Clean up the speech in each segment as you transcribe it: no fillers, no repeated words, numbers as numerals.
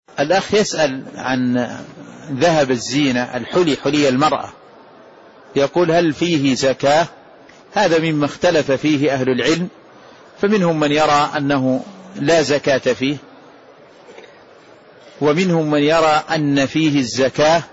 الأخ يسأل عن ذهب الزينة الحلي، حلي المرأة، يقول هل فيه زكاة؟ هذا مما اختلف فيه أهل العلم، فمنهم من يرى أنه لا زكاة فيه، ومنهم من يرى أن فيه الزكاة،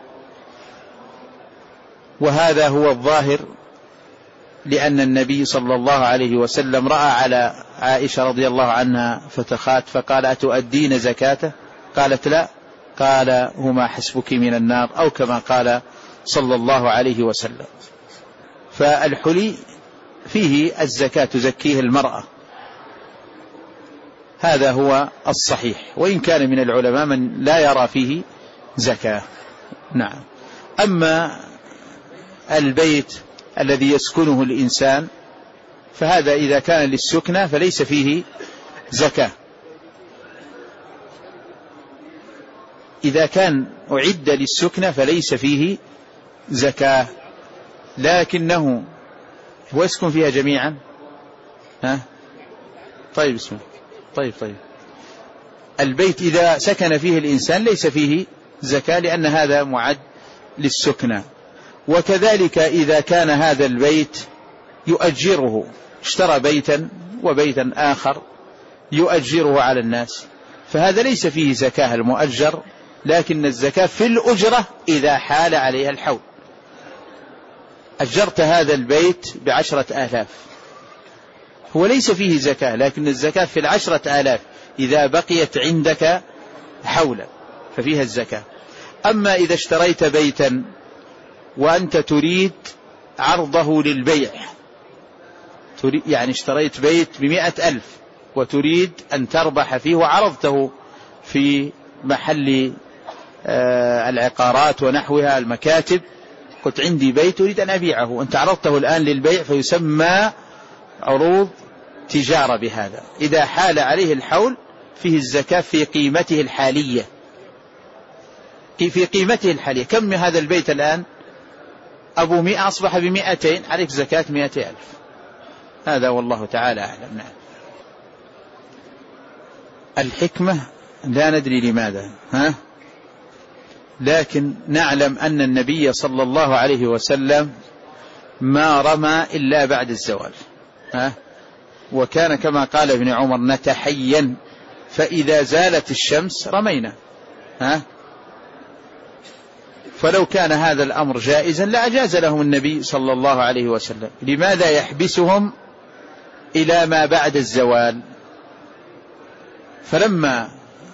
وهذا هو الظاهر، لأن النبي صلى الله عليه وسلم رأى على عائشة رضي الله عنها فتخات فقال أتؤدين زكاته؟ قالت لا، قال هما حسبك من النار، أو كما قال صلى الله عليه وسلم. فالحلي فيه الزكاة تزكيه المرأة، هذا هو الصحيح، وإن كان من العلماء من لا يرى فيه زكاة. نعم. أما البيت الذي يسكنه الإنسان فهذا إذا كان للسكنة فليس فيه زكاة، إذا كان أعد للسكنة فليس فيه زكاة، لكنه هو يسكن فيها جميعا. طيب اسمه طيب البيت إذا سكن فيه الإنسان ليس فيه زكاة، لأن هذا معد للسكنة. وكذلك إذا كان هذا البيت يؤجره، اشترى بيتا وبيتا آخر يؤجره على الناس، فهذا ليس فيه زكاة المؤجر، لكن الزكاة في الأجرة إذا حال عليها الحول. أجرت هذا البيت ب10,000، هو ليس فيه زكاة، لكن الزكاة في 10,000 إذا بقيت عندك حولا ففيها الزكاة. أما إذا اشتريت بيتا وأنت تريد عرضه للبيع، يعني اشتريت بيت ب100,000 وتريد أن تربح فيه، وعرضته في محل العقارات ونحوها المكاتب، قلت عندي بيت أريد أن أبيعه، وأنت عرضته الآن للبيع، فيسمى عروض تجارة بهذا. إذا حال عليه الحول فيه الزكاة في قيمته الحالية، في قيمته الحالية. كم هذا البيت الآن؟ أبو 100 أصبح ب200، عليك زكاة 200,000. هذا والله تعالى أعلم. نعم. الحكمة لا ندري لماذا، لكن نعلم أن النبي صلى الله عليه وسلم ما رمى إلا بعد الزوال، وكان كما قال ابن عمر نتحين، فإذا زالت الشمس رمينا. فلو كان هذا الأمر جائزا لأجاز لهم النبي صلى الله عليه وسلم، لماذا يحبسهم إلى ما بعد الزوال؟ فلما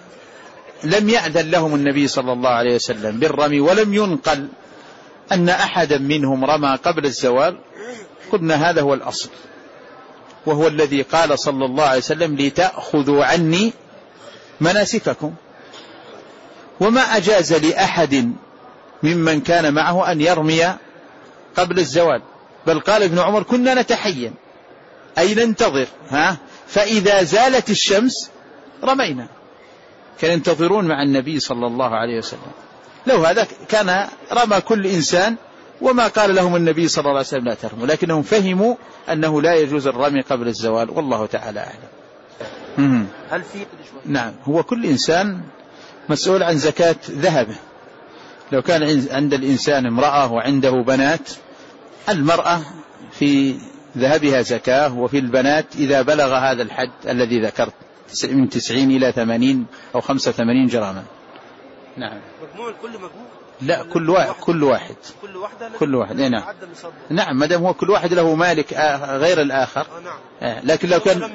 لم يأذن لهم النبي صلى الله عليه وسلم بالرمي، ولم ينقل أن أحدا منهم رمى قبل الزوال، قلنا هذا هو الأصل، وهو الذي قال صلى الله عليه وسلم لتأخذوا عني مناسككم. وما أجاز لأحد ممن كان معه أن يرمي قبل الزوال، بل قال ابن عمر كنا نتحين أي ننتظر، فإذا زالت الشمس رمينا. كانوا ينتظرون مع النبي صلى الله عليه وسلم. لو هذا كان رمى كل إنسان، وما قال لهم النبي صلى الله عليه وسلم لا ترموا، لكنهم فهموا أنه لا يجوز الرمي قبل الزوال، والله تعالى أعلم. هل في نعم، هو كل إنسان مسؤول عن زكاة ذهبه. لو كان عند الإنسان امرأة وعنده بنات، المرأة في ذهبها زكاة، وفي البنات إذا بلغ هذا الحد الذي ذكرت من 90 إلى 80 أو 85 جراما. نعم. مجموع الكل مجموع؟ لا، كل واحد. كل واحد. نعم. نعم، مادام هو كل واحد له مالك غير الآخر. نعم. لكن لو كان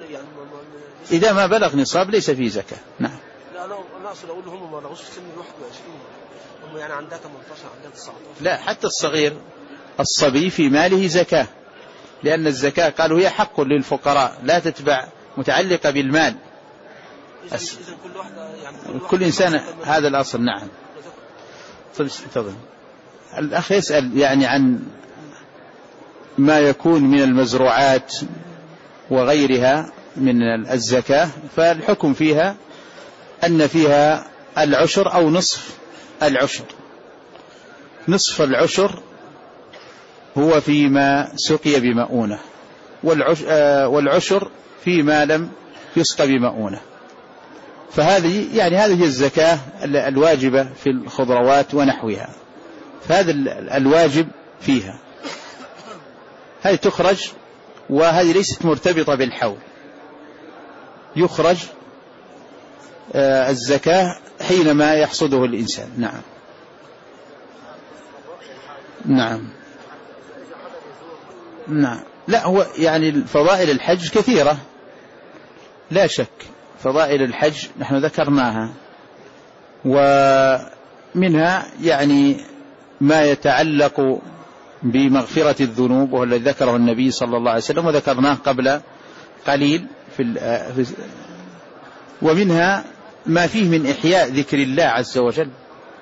إذا ما بلغ نصاب ليس فيه زكاة. نعم. لا، أنا أقصد أقول هم ما لغوش في سن 21، هم يعني عندها 18 عندها 19. لا، حتى الصغير الصبي في ماله زكاة، لأن الزكاة قالوا هي حق للفقراء لا تتبع، متعلقة بالمال. إذن كل واحدة يعني كل إنسان هذا الأصل. نعم. طيب الأخ يسأل يعني عن ما يكون من المزروعات وغيرها من الزكاة، فالحكم فيها أن فيها العشر أو نصف العشر. نصف العشر هو فيما سقي بمؤونة، والعشر فيما لم يسقى بمؤونة. فهذه يعني هذه الزكاة الواجبة في الخضروات ونحوها، فهذا الواجب فيها، هذه تخرج، وهذه ليست مرتبطة بالحول، يخرج الزكاة حينما يحصده الإنسان. نعم. نعم. نعم. لا، هو يعني فضائل الحج كثيرة لا شك، فضائل الحج نحن ذكرناها، ومنها يعني ما يتعلق بمغفرة الذنوب، وهو الذي ذكره النبي صلى الله عليه وسلم وذكرناه قبل قليل ومنها ما فيه من إحياء ذكر الله عز وجل.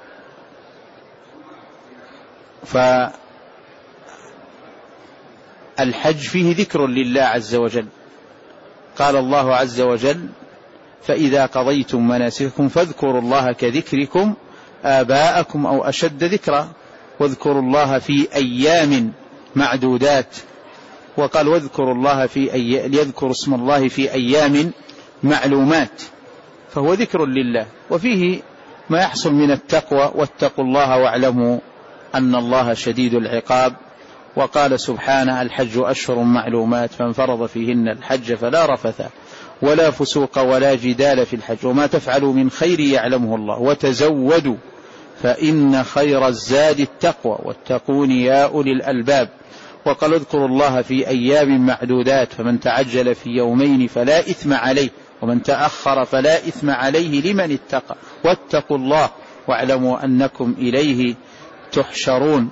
فالحج فيه ذكر لله عز وجل، قال الله عز وجل: فإذا قضيتم مناسككم فاذكروا الله كذكركم آباءكم أو أشد ذكرا، واذكروا الله في أيام معدودات، وقال: واذكروا الله ليذكروا اسم الله في أيام معلومات، فهو ذكر لله. وفيه ما يحصل من التقوى: واتقوا الله واعلموا أن الله شديد العقاب. وقال سبحانه: الحج أشهر معلومات، فمن فرض فيهن الحج فلا رفث ولا فسوق ولا جدال في الحج، وما تفعلوا من خير يعلمه الله، وتزودوا فإن خير الزاد التقوى، واتقون يا أولي الألباب. وقال: اذكروا الله في أيام معدودات، فمن تعجل في يومين فلا إثم عليه، ومن تأخر فلا إثم عليه لمن اتقى، واتقوا الله واعلموا أنكم إليه تحشرون.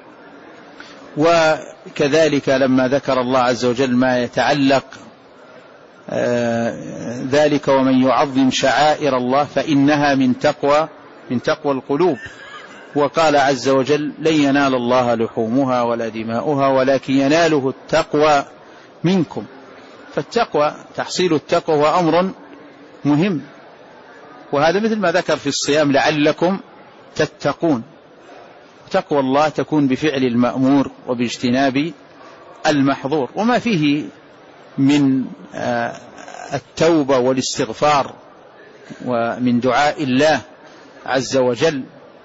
وكذلك لما ذكر الله عز وجل ما يتعلق ذلك: ومن يعظم شعائر الله فإنها من تقوى القلوب. وقال عز وجل: لن ينال الله لحومها ولا دماؤها ولكن يناله التقوى منكم. فالتقوى، تحصيل التقوى هو أمر مهم، وهذا مثل ما ذكر في الصيام: لعلكم تتقون. تقوى الله تكون بفعل المأمور وباجتناب المحظور، وما فيه من التوبة والاستغفار ومن دعاء الله عز وجل،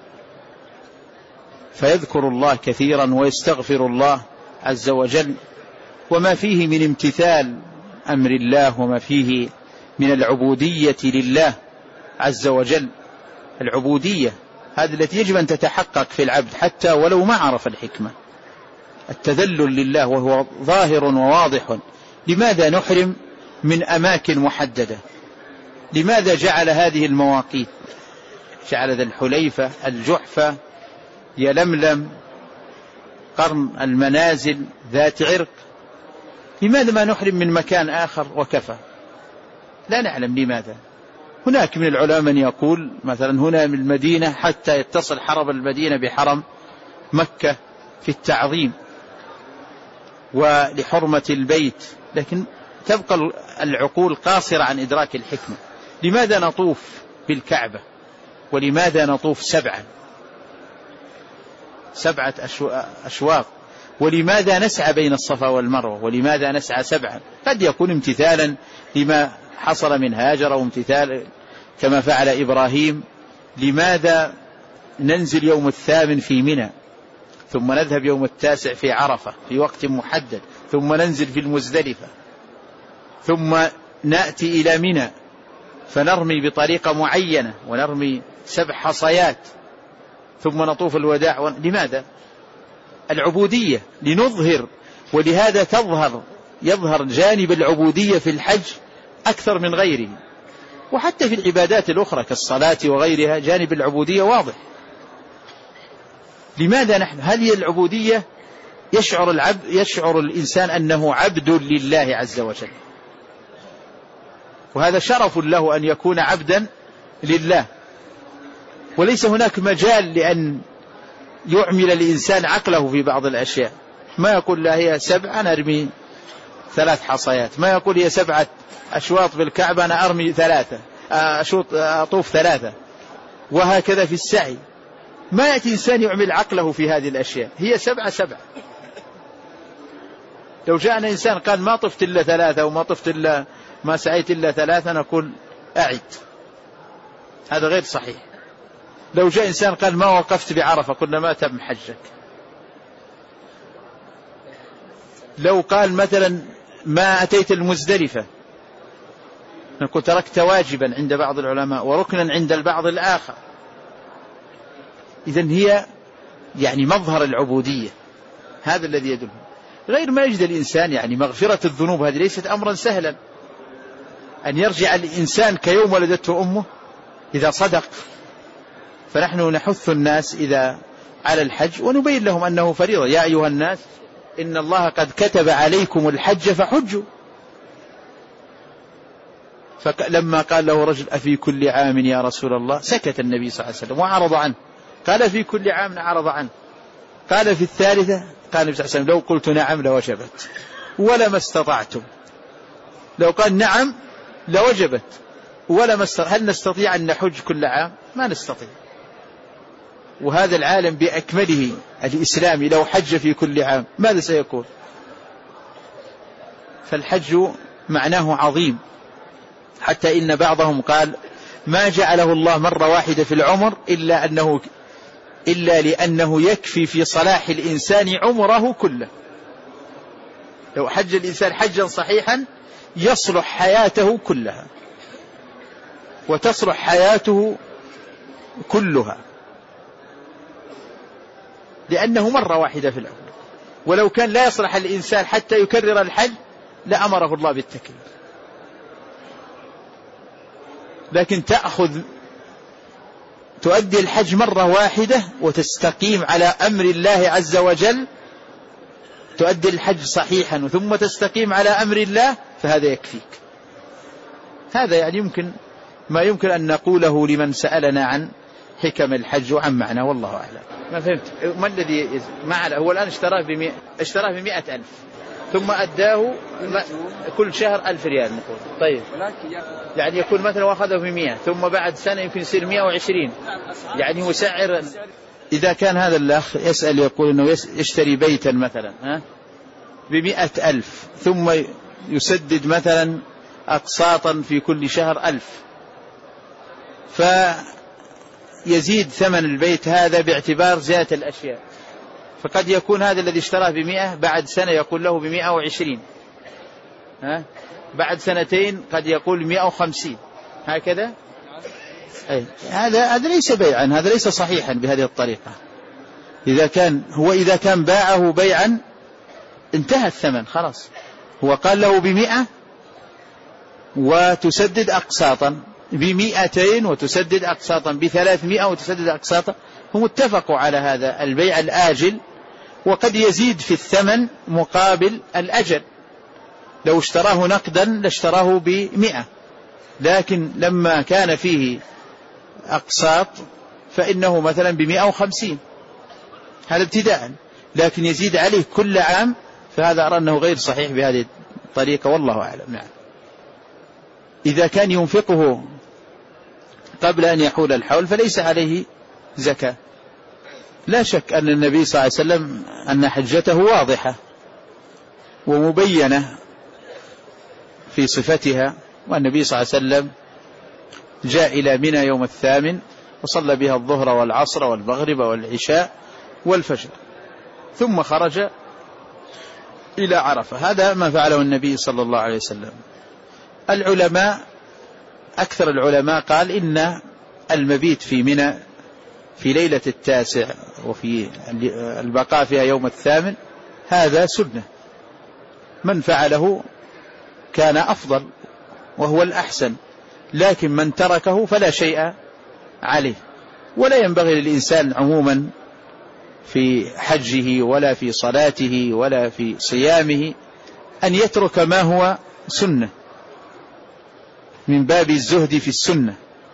فيذكر الله كثيرا ويستغفر الله عز وجل، وما فيه من امتثال أمر الله، وما فيه من العبودية لله عز وجل. العبودية هذه التي يجب أن تتحقق في العبد حتى ولو ما عرف الحكمة، التذلل لله وهو ظاهر وواضح. لماذا نحرم من أماكن محددة؟ لماذا جعل هذه المواقيت؟ جعل ذا الحليفة، الجحفة، يلملم، قرن المنازل، ذات عرق. لماذا ما نحرم من مكان آخر وكفى؟ لا نعلم لماذا. هناك من العلماء من يقول مثلا هنا من المدينة حتى يتصل حرم المدينة بحرم مكة في التعظيم ولحرمة البيت، لكن تبقى العقول قاصرة عن إدراك الحكمة. لماذا نطوف بالكعبة؟ ولماذا نطوف 7 أشواط؟ ولماذا نسعى بين الصفا والمروة؟ ولماذا نسعى 7؟ قد يكون امتثالا لما حصل من هاجر، وامتثال كما فعل إبراهيم. لماذا ننزل يوم 8 في منى، ثم نذهب يوم 9 في عرفة في وقت محدد، ثم ننزل في المزدلفة، ثم نأتي إلى منى فنرمي بطريقة معينة ونرمي 7 حصيات، ثم نطوف الوداع؟ لماذا؟ العبودية لنظهر، ولهذا يظهر جانب العبودية في الحج أكثر من غيره. وحتى في العبادات الأخرى كالصلاة وغيرها جانب العبودية واضح. لماذا نحن؟ هذه العبودية يشعر الإنسان أنه عبد لله عز وجل، وهذا شرف له أن يكون عبدا لله. وليس هناك مجال لأن يعمل الإنسان عقله في بعض الأشياء. ما يقول لا هي 7 أنا أرمي 3 حصيات، ما يقول هي 7 أشواط بالكعبة أنا أرمي 3 أطوف 3، وهكذا في السعي. ما يأتي إنسان يعمل عقله في هذه الأشياء، هي 7. لو جاءنا إنسان قال ما طفت إلا 3 وما طفت إلا ما سعيت إلا 3 نقول أعد، هذا غير صحيح. لو جاء إنسان قال ما وقفت بعرفة قلنا ما تم حجك. لو قال مثلا ما أتيت المزدلفة نقول تركت واجبا عند بعض العلماء وركنا عند البعض الآخر. إذن هي يعني مظهر العبودية، هذا الذي يدل. غير ما يجد الإنسان يعني مغفرة الذنوب هذه ليست أمرا سهلا، أن يرجع الإنسان كيوم ولدته أمه إذا صدق. فنحن نحث الناس إذا على الحج ونبين لهم أنه فريضة. يا أيها الناس إن الله قد كتب عليكم الحج فحجوا. فلما قال له رجل أفي كل عام يا رسول الله سكت النبي صلى الله عليه وسلم وعرض عنه. قال في كل عام عرض عنه. قال في الثالثة قال النبي صلى الله عليه وسلم لو قلت نعم لوجبت ولما استطعتم. لو قال نعم لوجبت ولما استطعتم. هل نستطيع أن نحج كل عام؟ ما نستطيع. وهذا العالم بأكمله الإسلامي لو حج في كل عام ماذا سيكون؟ فالحج معناه عظيم، حتى إن بعضهم قال ما جعله الله مرة واحدة في العمر إلا لأنه يكفي في صلاح الإنسان عمره كله. لو حج الإنسان حجا صحيحا يصلح حياته كلها وتصلح حياته كلها، لأنه مرة واحدة في العمر. ولو كان لا يصلح الإنسان حتى يكرر الحج لأمره الله بالتكرير. لكن تؤدي الحج مرة واحدة وتستقيم على أمر الله عز وجل، تؤدي الحج صحيحا ثم تستقيم على أمر الله، فهذا يكفيك. هذا يعني ما يمكن أن نقوله لمن سألنا عن حكم الحج وعن معنى. والله أعلم. ما فهمت ما الذي هو الآن اشتراه ب100,000 ثم أداه كل شهر 1000 ريال نقول. طيب يعني يكون مثلا واخذه ب100 ثم بعد سنة يمكن يصير 120، يعني هو سعر. إذا كان هذا الأخ يسأل يقول أنه يشتري بيتا مثلا ب100,000 ثم يسدد مثلا أقساطا في كل شهر 1000، فيزيد ثمن البيت هذا باعتبار زيادة الأشياء. فقد يكون هذا الذي اشتراه ب100 بعد سنة يقول له ب120، بعد سنتين قد يقول 150 هكذا. هذا ليس بيعا، هذا ليس صحيحا بهذه الطريقة. إذا كان باعه بيعا انتهى الثمن خلاص. هو قال له ب100 وتسدد أقساطا، ب200 وتسدد أقساطا، ب300 وتسدد أقساطا. هم اتفقوا على هذا البيع الآجل، وقد يزيد في الثمن مقابل الأجل. لو اشتراه نقدا لاشتراه ب100، لكن لما كان فيه أقساط فإنه مثلا ب150، هذا ابتداء. لكن يزيد عليه كل عام، فهذا أرى أنه غير صحيح بهذه الطريقة. والله أعلم. نعم. إذا كان ينفقه قبل أن يحول الحول فليس عليه زكاة. لا شك أن النبي صلى الله عليه وسلم أن حجته واضحة ومبينة في صفتها، والنبي صلى الله عليه وسلم جاء إلى منى يوم 8 وصلى بها الظهر والعصر والمغرب والعشاء والفجر، ثم خرج إلى عرفة. هذا ما فعله النبي صلى الله عليه وسلم. أكثر العلماء قال إن المبيت في منى في ليلة 9 وفي البقاء فيها يوم 8 هذا سنة، من فعله كان أفضل وهو الأحسن، لكن من تركه فلا شيء عليه. ولا ينبغي للإنسان عموما في حجه ولا في صلاته ولا في صيامه أن يترك ما هو سنة، من باب الزهد في السنة.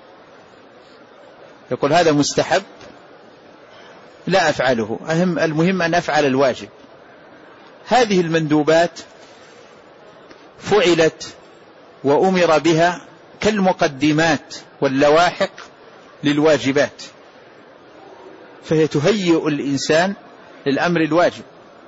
يقول هذا مستحب لا أفعله، المهم أن أفعل الواجب. هذه المندوبات فعلت وأمر بها كالمقدمات واللواحق للواجبات، فهي تهيئ الإنسان للأمر الواجب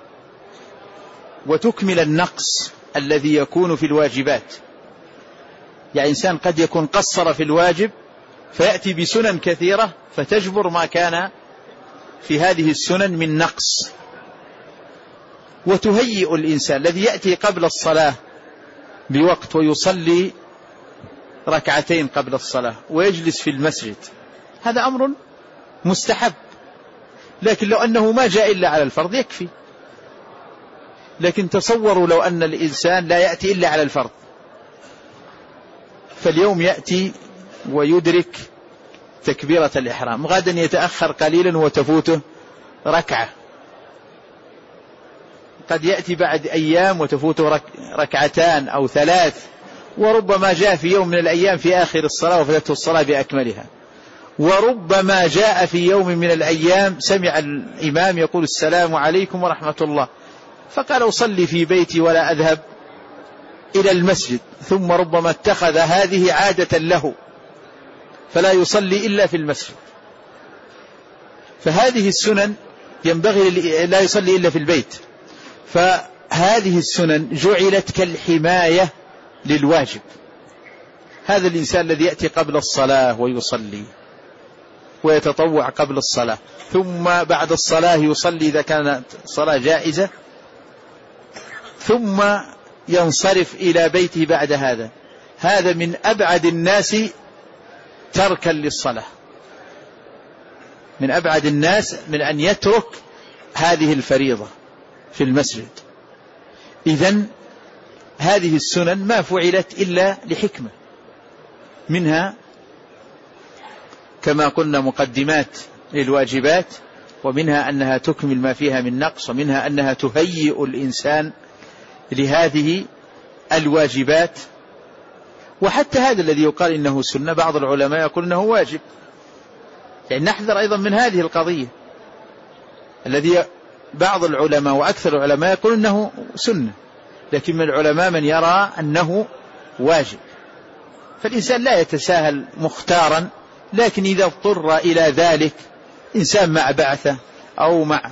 وتكمل النقص الذي يكون في الواجبات. يعني إنسان قد يكون قصر في الواجب فيأتي بسنن كثيرة فتجبر ما كان في هذه السنن من نقص. وتهيئ الإنسان الذي يأتي قبل الصلاة بوقت ويصلي ركعتين قبل الصلاة ويجلس في المسجد، هذا أمر مستحب، لكن لو أنه ما جاء إلا على الفرض يكفي. لكن تصوروا لو أن الإنسان لا يأتي إلا على الفرض، فاليوم يأتي ويدرك تكبيرة الإحرام، غدا يتأخر قليلا وتفوته ركعة، قد يأتي بعد أيام وتفوته ركعتان أو ثلاث، وربما جاء في يوم من الأيام في آخر الصلاة وفتته الصلاة بأكملها، وربما جاء في يوم من الأيام سمع الإمام يقول السلام عليكم ورحمة الله فقال أصلي في بيتي ولا أذهب إلى المسجد، ثم ربما اتخذ هذه عادة له فلا يصلي إلا في المسجد. فهذه السنن ينبغي لا يصلي إلا في البيت، فهذه السنن جعلت كالحماية للواجب. هذا الإنسان الذي يأتي قبل الصلاة ويصلي ويتطوع قبل الصلاة، ثم بعد الصلاة يصلي إذا كانت صلاة جائزة، ثم ينصرف إلى بيته بعد هذا، هذا من أبعد الناس تركا للصلاة، من أبعد الناس من أن يترك هذه الفريضة في المسجد. إذن هذه السنن ما فعلت إلا لحكمة، منها كما قلنا مقدمات للواجبات، ومنها أنها تكمل ما فيها من نقص، ومنها أنها تهيئ الإنسان لهذه الواجبات. وحتى هذا الذي يقال إنه سنة بعض العلماء يقول إنه واجب، يعني نحذر أيضا من هذه القضية الذي بعض العلماء وأكثر العلماء يقول إنه سنة، لكن من العلماء من يرى أنه واجب. فالإنسان لا يتساهل مختارا، لكن إذا اضطر إلى ذلك، إنسان مع بعثة أو مع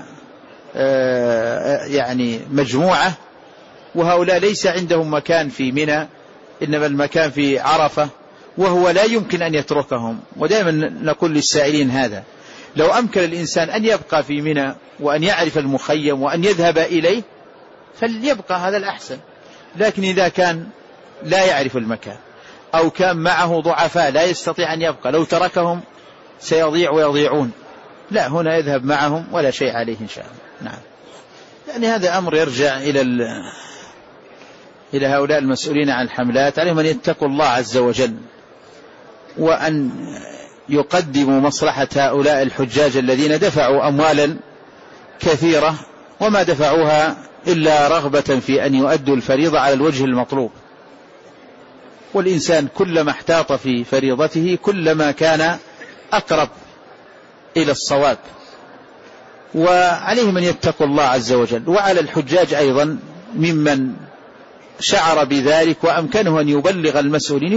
يعني مجموعة، وهؤلاء ليس عندهم مكان في منى إنما المكان في عرفة، وهو لا يمكن أن يتركهم. ودائما نقول للسائلين هذا، لو أمكن الإنسان أن يبقى في منى وأن يعرف المخيم وأن يذهب إليه فليبقى، هذا الأحسن. لكن إذا كان لا يعرف المكان أو كان معه ضعفاء لا يستطيع أن يبقى، لو تركهم سيضيع ويضيعون، لا، هنا يذهب معهم ولا شيء عليه إن شاء الله. نعم، يعني هذا أمر يرجع إلى هؤلاء المسؤولين عن الحملات، عليهم أن يتقوا الله عز وجل، وأن يقدموا مصلحة هؤلاء الحجاج الذين دفعوا أموالا كثيرة وما دفعوها إلا رغبة في أن يؤدوا الفريضة على الوجه المطلوب. والإنسان كلما احتاط في فريضته كلما كان أقرب إلى الصواب، وعليهم أن يتقوا الله عز وجل. وعلى الحجاج أيضا ممن شعر بذلك وأمكنه أن يبلغ المسؤولين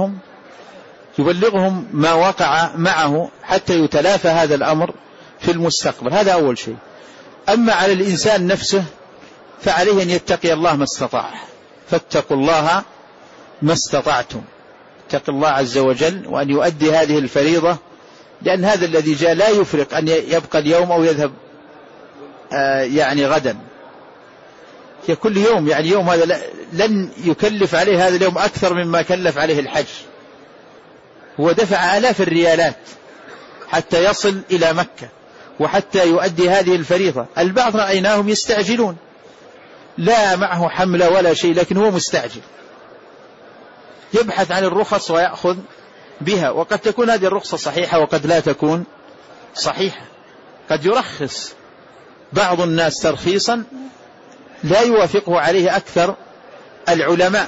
يبلغهم ما وقع معه حتى يتلافى هذا الأمر في المستقبل، هذا أول شيء. أما على الإنسان نفسه فعليه أن يتقي الله ما استطاع، فاتقوا الله ما استطعتم، اتق الله عز وجل وأن يؤدي هذه الفريضة، لأن هذا الذي جاء لا يفرق أن يبقى اليوم أو يذهب يعني غدا، كل يوم، يعني يوم هذا لن يكلف عليه هذا اليوم أكثر مما كلف عليه الحج. هو دفع آلاف الريالات حتى يصل إلى مكة وحتى يؤدي هذه الفريضة. البعض رأيناهم يستعجلون، لا معه حملة ولا شيء، لكن هو مستعجل يبحث عن الرخص ويأخذ بها، وقد تكون هذه الرخصة صحيحة وقد لا تكون صحيحة. قد يرخص بعض الناس ترخيصا لا يوافقه عليه أكثر العلماء،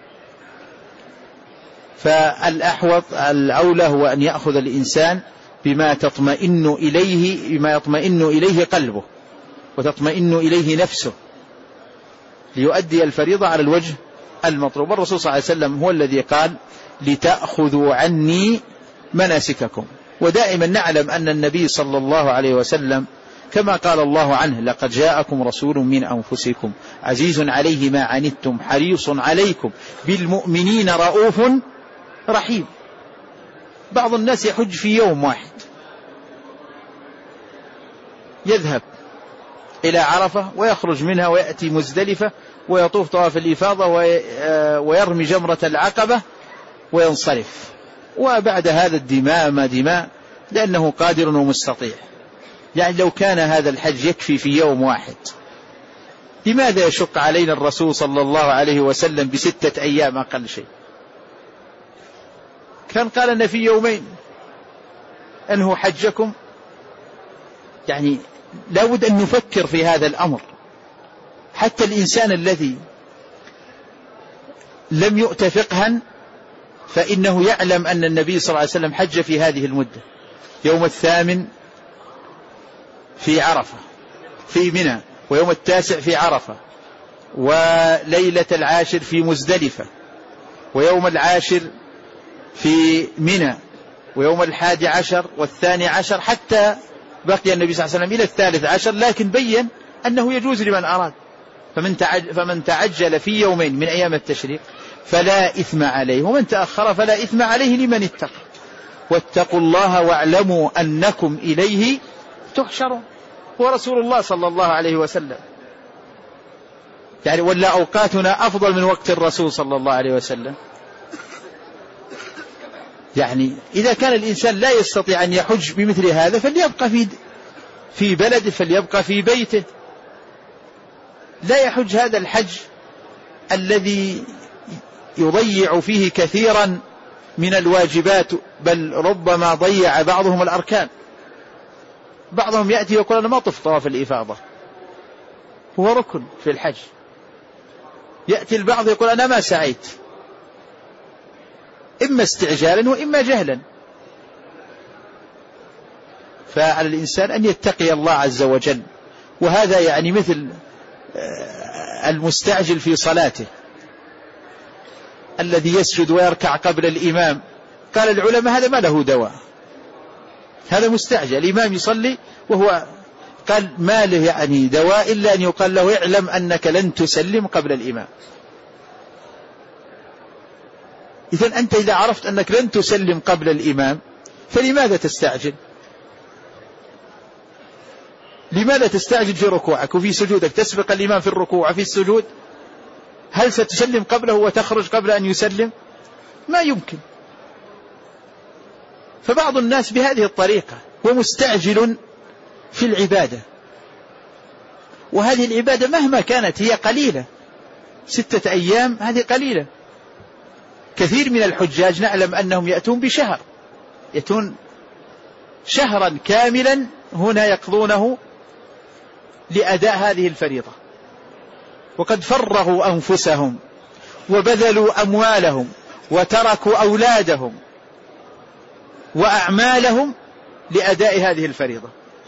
فالأحوط الأولى هو أن يأخذ الإنسان بما يطمئن إليه قلبه وتطمئن إليه نفسه ليؤدي الفريضة على الوجه المطلوب. الرسول صلى الله عليه وسلم هو الذي قال لتأخذوا عني مناسككم، ودائما نعلم أن النبي صلى الله عليه وسلم كما قال الله عنه لقد جاءكم رسول من أنفسكم عزيز عليه ما عنتم حريص عليكم بالمؤمنين رؤوف رحيم. بعض الناس يحج في يوم واحد، يذهب إلى عرفة ويخرج منها ويأتي مزدلفة ويطوف طواف الإفاضة ويرمي جمرة العقبة وينصرف، وبعد هذا الدماء ما دماء، لأنه قادر ومستطيع. يعني لو كان هذا الحج يكفي في يوم واحد، لماذا يشق علينا الرسول صلى الله عليه وسلم ب6 أيام أقل شيء؟ كان قال لنا في يومين أنه حجكم. يعني لا بد أن نفكر في هذا الأمر. حتى الإنسان الذي لم يؤت فقها فإنه يعلم أن النبي صلى الله عليه وسلم حج في هذه المدة، يوم 8 في عرفة في منى، ويوم 9 في عرفة، وليلة 10 في مزدلفة، ويوم 10 في منى، ويوم 11 و12، حتى بقي النبي صلى الله عليه وسلم إلى 13، لكن بين أنه يجوز لمن أراد. فمن تعجل في يومين من أيام التشريق فلا إثم عليه، ومن تأخر فلا إثم عليه لمن اتقى. واتقوا الله واعلموا أنكم إليه تحشرون. هو رسول الله صلى الله عليه وسلم. يعني ولا أوقاتنا أفضل من وقت الرسول صلى الله عليه وسلم. يعني إذا كان الإنسان لا يستطيع أن يحج بمثل هذا فليبقى في بلده، فليبقى في بيته، لا يحج هذا الحج الذي يضيع فيه كثيرا من الواجبات، بل ربما ضيع بعضهم الأركان. بعضهم يأتي ويقول أنا ما طف طواف الإفاضة، هو ركن في الحج. يأتي البعض يقول أنا ما سعيت، إما استعجالا وإما جهلا. فعلى الإنسان أن يتقي الله عز وجل. وهذا يعني مثل المستعجل في صلاته الذي يسجد ويركع قبل الإمام. قال العلماء هذا ما له دواء، هذا مستعجل. الإمام يصلي وهو قال ما له يعني دواء إلا أن يقال له اعلم أنك لن تسلم قبل الإمام. إذن أنت إذا عرفت أنك لن تسلم قبل الإمام فلماذا تستعجل؟ لماذا تستعجل في ركوعك وفي سجودك؟ تسبق الإمام في الركوع وفي السجود. هل ستسلم قبله وتخرج قبل أن يسلم؟ ما يمكن. فبعض الناس بهذه الطريقة ومستعجل في العبادة، وهذه العبادة مهما كانت هي قليلة. 6 أيام هذه قليلة. كثير من الحجاج نعلم أنهم يأتون بشهر، يأتون شهرا كاملا هنا يقضونه لأداء هذه الفريضة، وقد فرغوا أنفسهم وبذلوا أموالهم وتركوا أولادهم وأعمالهم لأداء هذه الفريضة.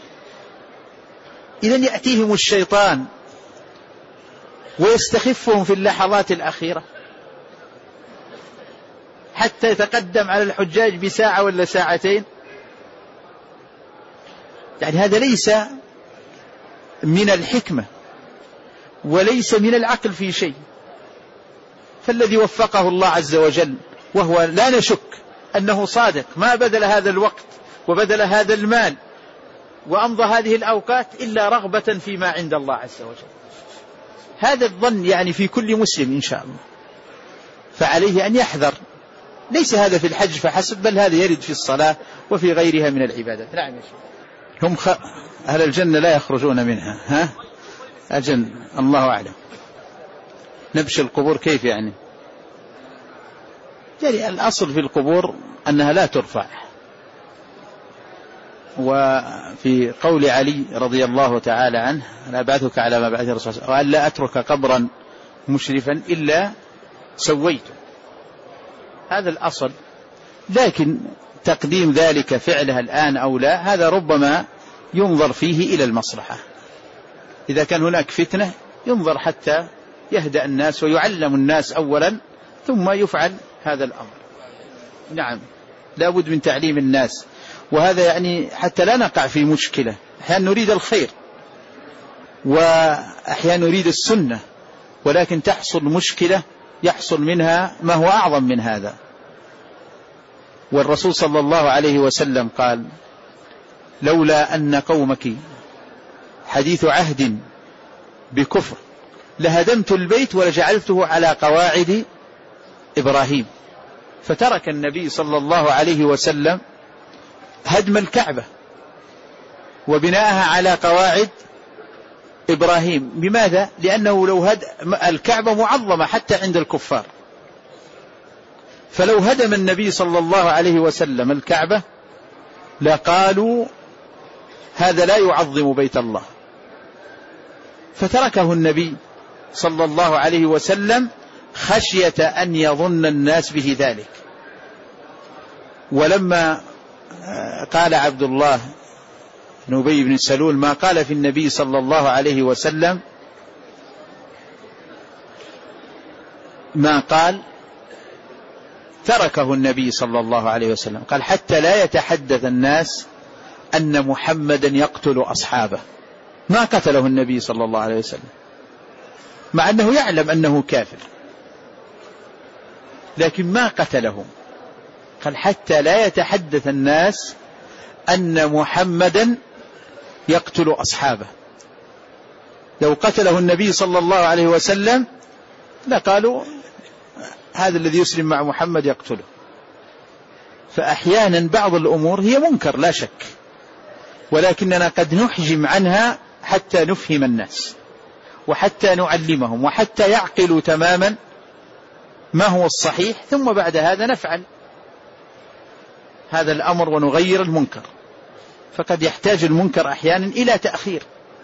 إذن يأتيهم الشيطان ويستخفهم في اللحظات الأخيرة حتى يتقدم على الحجاج بساعة ولا ساعتين. يعني هذا ليس من الحكمة وليس من العقل في شيء. فالذي وفقه الله عز وجل، وهو لا نشك أنه صادق، ما بذل هذا الوقت وبذل هذا المال وأمضى هذه الأوقات إلا رغبة فيما عند الله عز وجل. هذا الظن يعني في كل مسلم إن شاء الله. فعليه أن يحذر. ليس هذا في الحج فحسب، بل هذا يرد في الصلاة وفي غيرها من العبادات. نعم يا شيخ. هم أهل الجنة لا يخرجون منها. ها؟ الجنة الله أعلم. نبش القبور كيف يعني؟ يعني الأصل في القبور أنها لا ترفع. وفي قول علي رضي الله تعالى عنه أنا أبعثك على ما بعث الرسول وأن لا أترك قبرا مشرفا إلا سويته. هذا الأصل. لكن تقديم ذلك فعلها الآن أو لا هذا ربما ينظر فيه إلى المصلحة. إذا كان هناك فتنة ينظر حتى يهدأ الناس ويعلم الناس أولا ثم يفعل هذا الأمر. نعم لا بد من تعليم الناس. وهذا يعني حتى لا نقع في مشكلة. أحيانا نريد الخير وأحيانا نريد السنة، ولكن تحصل مشكلة يحصل منها ما هو أعظم من هذا. والرسول صلى الله عليه وسلم قال لولا أن قومك حديث عهد بكفر لهدمت البيت ولجعلته على قواعد إبراهيم. فترك النبي صلى الله عليه وسلم هدم الكعبة وبناءها على قواعد إبراهيم. بماذا؟ لأنه لو الكعبة معظمة حتى عند الكفار، فلو هدم النبي صلى الله عليه وسلم الكعبة لقالوا هذا لا يعظم بيت الله، فتركه النبي صلى الله عليه وسلم خشية أن يظن الناس به ذلك. ولما قال عبد الله بن أبي بن سلول ما قال في النبي صلى الله عليه وسلم ما قال، تركه النبي صلى الله عليه وسلم، قال حتى لا يتحدث الناس أن محمدا يقتل أصحابه. ما قتله النبي صلى الله عليه وسلم مع أنه يعلم أنه كافر، لكن ما قتله، قال حتى لا يتحدث الناس أن محمدا يقتل أصحابه. لو قتله النبي صلى الله عليه وسلم لقالوا هذا الذي يسلم مع محمد يقتله. فأحيانا بعض الأمور هي منكر لا شك، ولكننا قد نحجم عنها حتى نفهم الناس وحتى نعلمهم وحتى يعقلوا تماما ما هو الصحيح، ثم بعد هذا نفعل هذا الأمر ونغير المنكر. فقد يحتاج المنكر أحيانا إلى تأخير.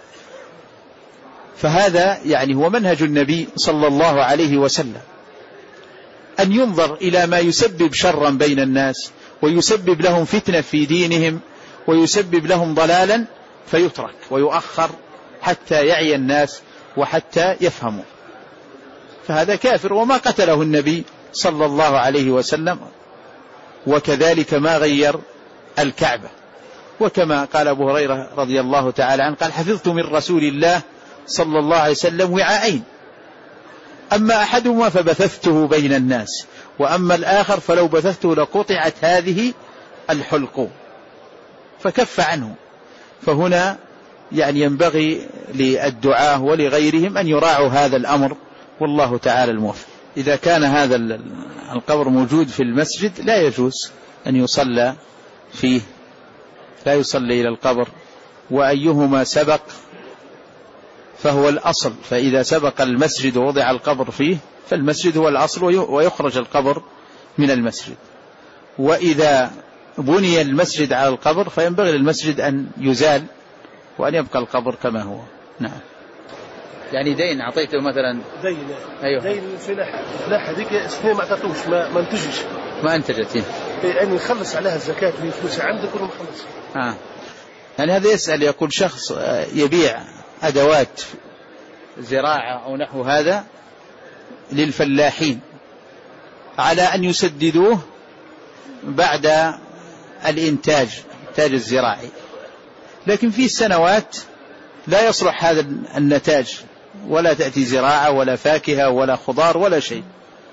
فهذا يعني هو منهج النبي صلى الله عليه وسلم، أن ينظر إلى ما يسبب شرا بين الناس ويسبب لهم فتنة في دينهم ويسبب لهم ضلالا فيترك ويؤخر حتى يعي الناس وحتى يفهموا. فهذا كافر وما قتله النبي صلى الله عليه وسلم، وكذلك ما غير الكعبة. وكما قال أبو هريرة رضي الله تعالى عنه قال حفظت من رسول الله صلى الله عليه وسلم وعاءين، أما أحدهما فبثثته بين الناس، وأما الآخر فلو بثثته لقطعت هذه الحلق، فكف عنه. فهنا يعني ينبغي للدعاة ولغيرهم أن يراعوا هذا الأمر، والله تعالى الموفق. إذا كان هذا القبر موجود في المسجد لا يجوز أن يصلى فيه، لا يصلي إلى القبر، وأيهما سبق فهو الأصل. فإذا سبق المسجد ووضع القبر فيه فالمسجد هو الأصل ويخرج القبر من المسجد. وإذا بني المسجد على القبر فينبغي للمسجد أن يزال وأن يبقى القبر كما هو. نعم. يعني دين أعطيته مثلا دين، أيوه. دين في لا هذيك سنين ما أعطتوش، ما انتجش، ما انتجت، يعني نخلص عليها الزكاة وهي فلوسها عندك ولا مخلص. يعني هذا يسأل، يقول شخص يبيع أدوات زراعة أو نحو هذا للفلاحين على أن يسددوه بعد الإنتاج الزراعي، لكن في سنوات لا يصلح هذا النتاج، ولا تأتي زراعة ولا فاكهة ولا خضار ولا شيء.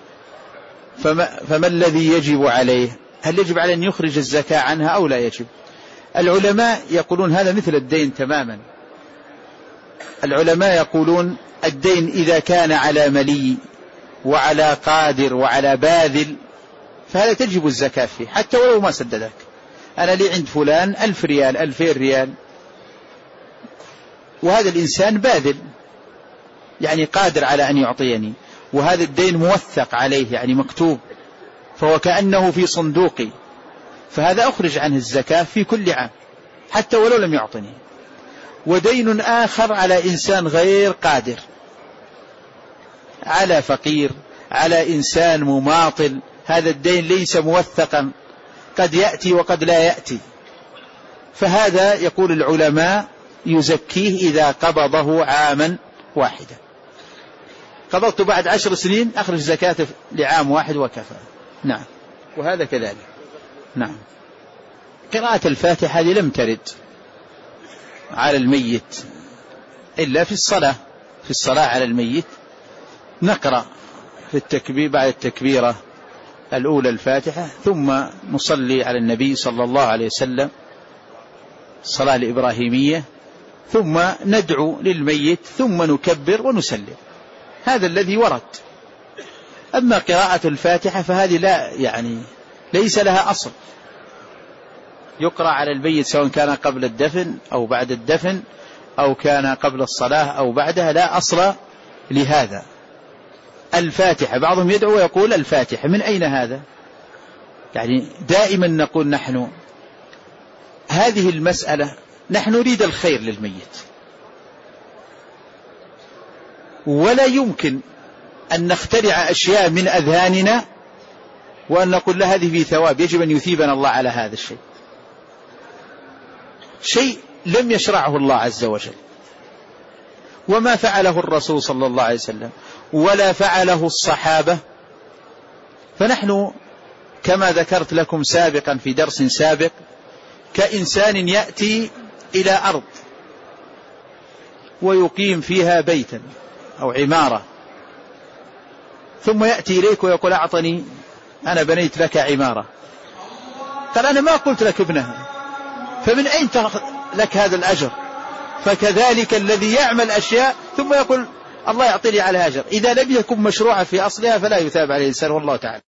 فما الذي يجب عليه؟ هل يجب عليه أن يخرج الزكاة عنها أو لا يجب؟ العلماء يقولون هذا مثل الدين تماما. العلماء يقولون الدين إذا كان على ملي وعلى قادر وعلى باذل فهذا تجب الزكاة فيه حتى ولو ما سددك. أنا لي عند فلان 1000 ريال 2000 ريال، وهذا الإنسان باذل يعني قادر على أن يعطيني، وهذا الدين موثق عليه يعني مكتوب، فهو كأنه في صندوقي، فهذا أخرج عنه الزكاة في كل عام حتى ولو لم يعطني. ودين آخر على إنسان غير قادر، على فقير، على إنسان مماطل، هذا الدين ليس موثقا، قد يأتي وقد لا يأتي، فهذا يقول العلماء يزكيه إذا قبضه عاما واحدا. قبضته بعد 10 سنين أخرج زكاة لعام واحد وكفى. نعم. وهذا كذلك. نعم. قراءة الفاتحة هذه لم ترد على الميت إلا في الصلاة. على الميت نقرأ في التكبير بعد التكبيرة الأولى الفاتحة، ثم نصلي على النبي صلى الله عليه وسلم الصلاة الإبراهيمية، ثم ندعو للميت، ثم نكبر ونسلم. هذا الذي ورد. أما قراءة الفاتحة فهذه لا ليس لها أصل، يقرأ على الميت سواء كان قبل الدفن أو بعد الدفن أو كان قبل الصلاة أو بعدها، لا أصل لهذا. الفاتحة بعضهم يدعو ويقول الفاتحة، من أين هذا؟ دائما نقول نحن هذه المسألة نحن نريد الخير للميت، ولا يمكن أن نخترع أشياء من أذهاننا وأن نقول له هذه في ثواب، يجب أن يثيبنا الله على هذا الشيء. شيء لم يشرعه الله عز وجل، وما فعله الرسول صلى الله عليه وسلم ولا فعله الصحابة. فنحن كما ذكرت لكم سابقا في درس سابق كإنسان يأتي إلى أرض ويقيم فيها بيتا أو عمارة، ثم يأتي إليك ويقول أعطني، أنا بنيت لك عمارة. قال أنا ما قلت لك ابنها، فمن أين تأخذ لك هذا الأجر؟ فكذلك الذي يعمل أشياء ثم يقول الله يعطيني على أجر، إذا لم يكن مشروعا في أصلها فلا يثاب عليه الإنسان، والله تعالى.